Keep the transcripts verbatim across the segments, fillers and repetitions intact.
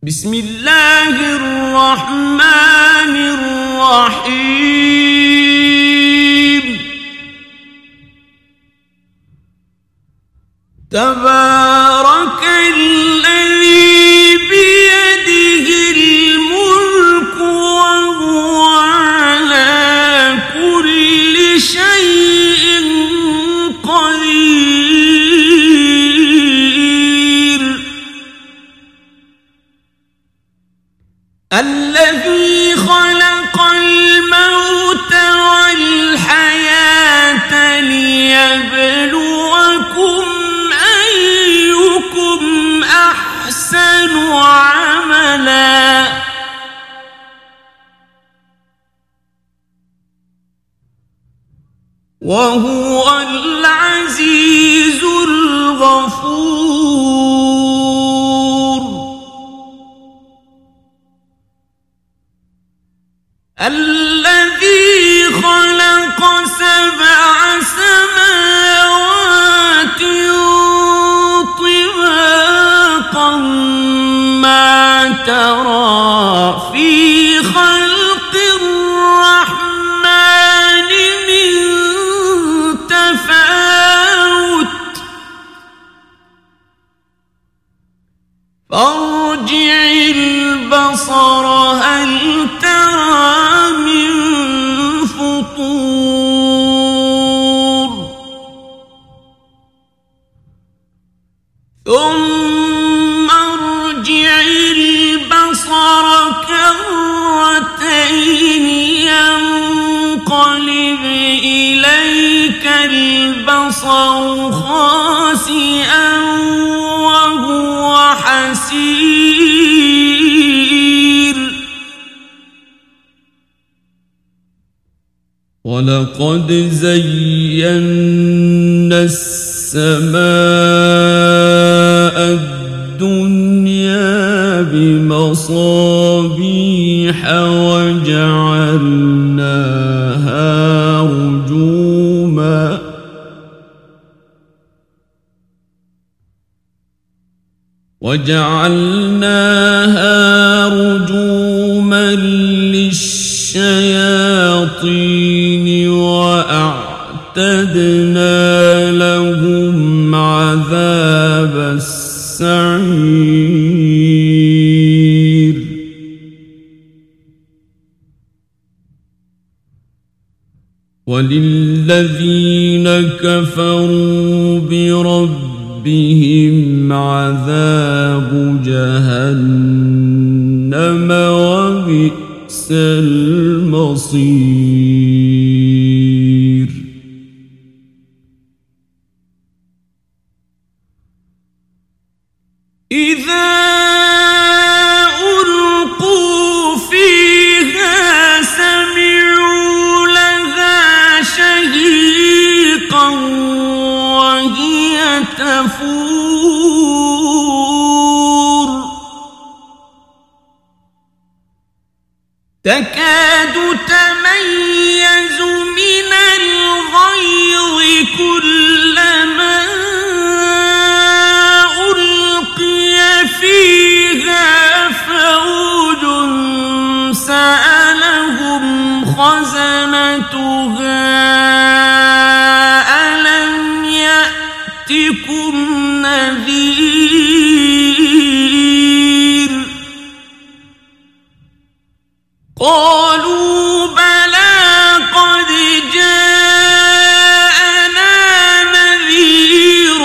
بسم الله الرحمن الرحيم تبارك الذي بيده الملك وهو على كل شيء قدير الذي خلق الموت والحياة ليبلوكم أيكم أحسن عملا وهو العزيز الغفور الذي خلق سبع سماوات طباقا ما ترى في خلق الرحمن من تفاوت فارجع البصر هل ترى من فطور ثم ارجع البصر كرتين ينقلب إليك البصر خاسئا وهو حسير ولقد زينا السماء الدنيا بمصابيح وجعلناها رجوما وجعلناها رجوما للشياطين وأعتدنا لهم عذاب السعير وللذين كفروا بربهم عذاب جهنم وبئس المصير إذا ألقوا فيها سمعوا لها شهيقا وهي تفور تكاد تميز من الغيظ كلما ألقي فيها فوج سألهم خزنتها ألم يأتكم نذير قالوا بلى قد جاءنا نذير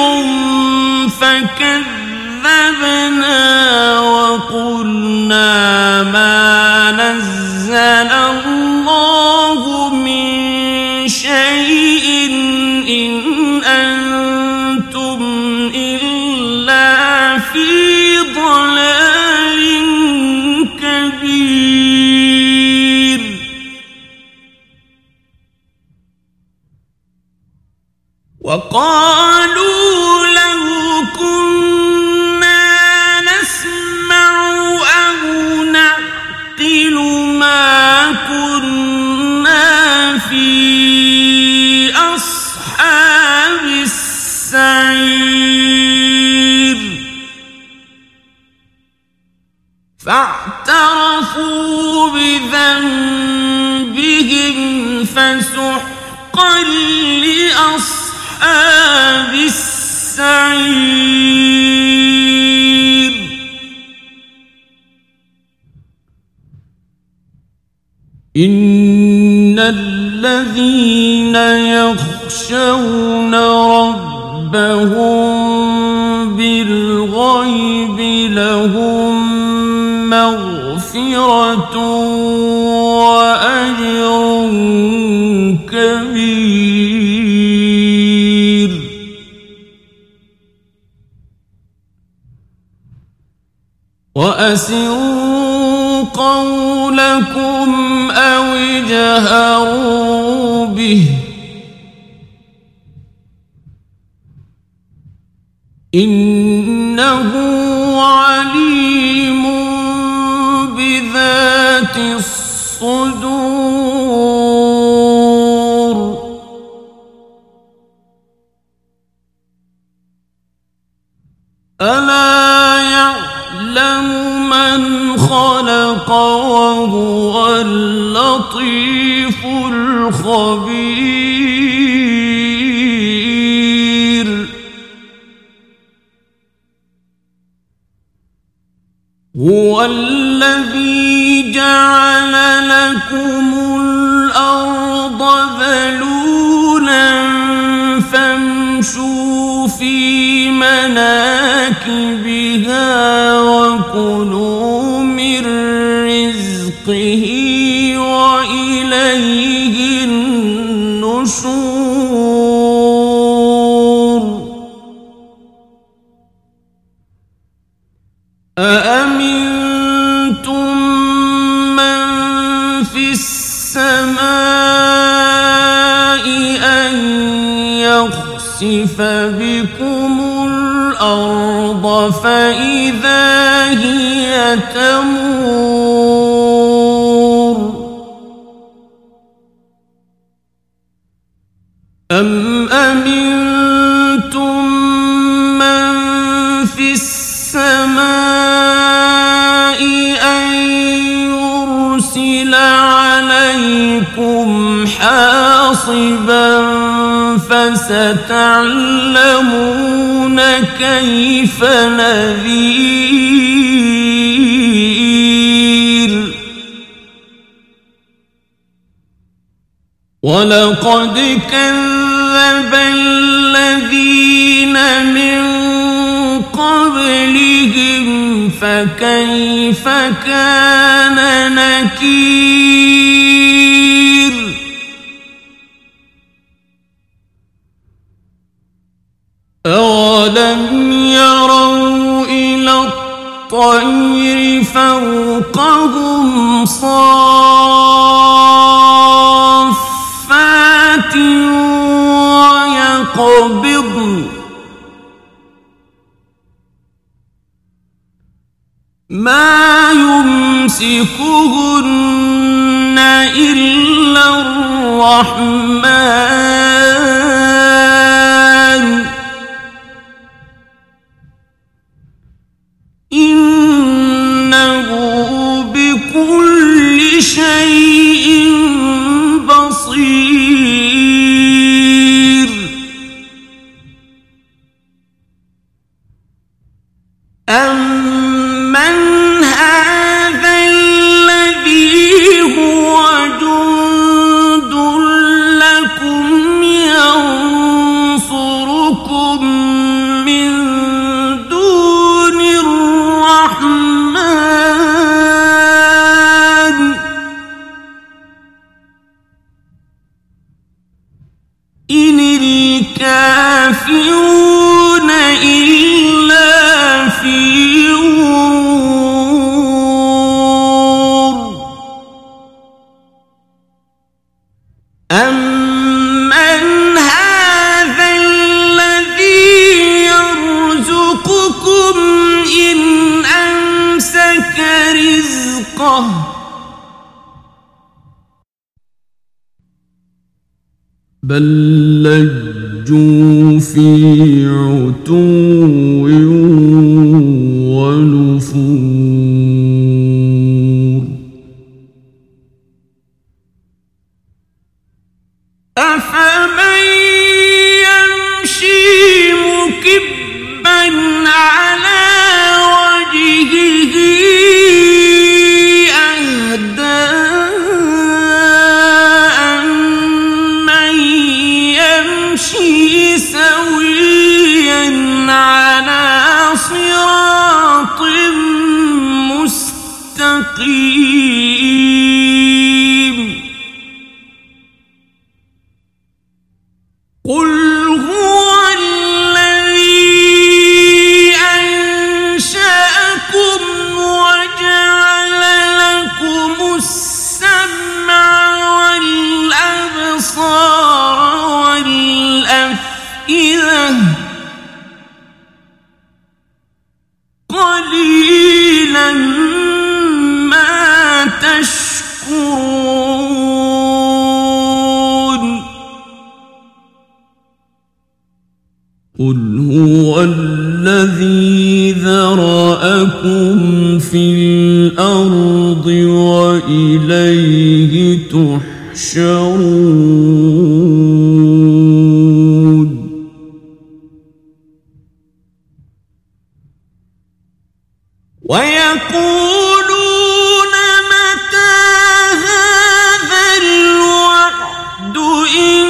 فكذبنا وقلنا ما نزل الله من شيء إن أنتم إلا في ضلال كبير فاعترفوا بذنبهم فسحقا لأصحاب السعير إن الذين يخشون ربهم بالغيب لهم مغفرة وأجر كبير وأسروا قولكم أو اجهروا به إنه عليم بذات الصدور ألا يعلم من خلق وهو اللطيف الخبير هو الذي جعل لكم الأرض ذلولا فامشوا في مناكبها وكلوا من رزقه وإليه النشور أأمنتم من في السماء أن يخسف بكم الأرض فإذا هي تمور أم أمنتم من في السماء أن يرسل عليكم حاصبا فستعلمون كيف نذير ولقد كذب الذين من قبلهم فكيف كان نكير أولم يروا إلى الطير فوقهم صافات ويقبضن ما يمسكهن إلا الرحمن إنه بكل شيء بصير أمن هذا الذي هو جند لكم ينصركم من دون الرحمن إن الكافرون إلا في غرور أمن هذا الذي يرزقكم إن أمسك رزقه بل لجوا في عتو ونفور مستقيم قل هو الذي أنشأكم وجعل لكم السمع والأبصار والأفئدة قليلا ما تشكرون قل هو الذي ذرأكم في الأرض وإليه تحشرون ويقولون متى هذا الوعد إن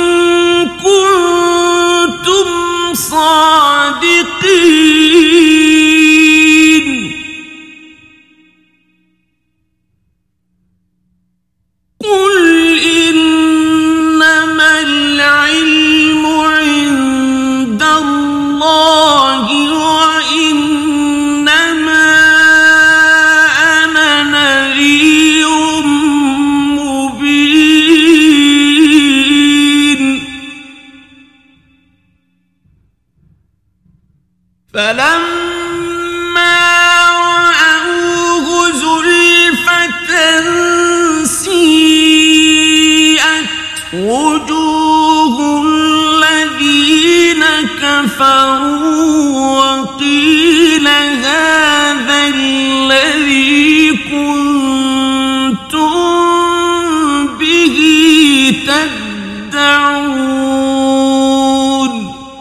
كنتم صادقين قل إنما العلم عند الله وإنما أنا نذير مبين فلما رأوه زلفة سيئت وجوه الذين كفروا وقيل هذا الذي كنتم به تدعون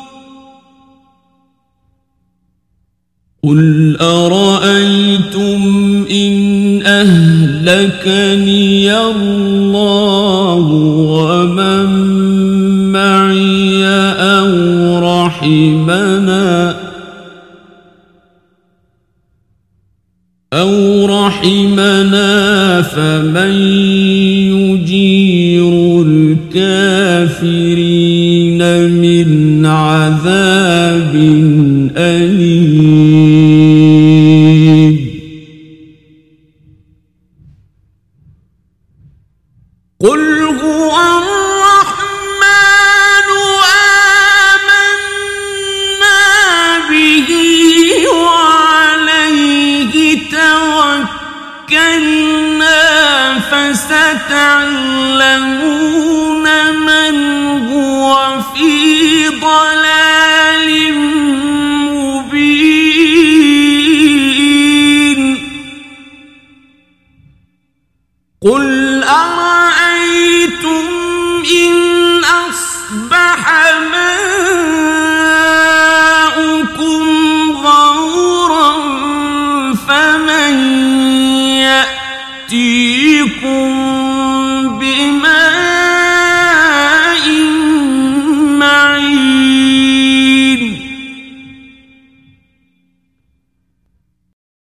قل أرأيتم إن أهلكني الله ومن معي أو رحمنا أو رحمنا فمن يجير الكافرين من عذاب أليم قل هو الرحمن آمنا به وعليه توكلنا فستعلمون من هو في ضلال مبين قل أرأيتم إن أصبح ماؤكم غورا فمن يأتيكم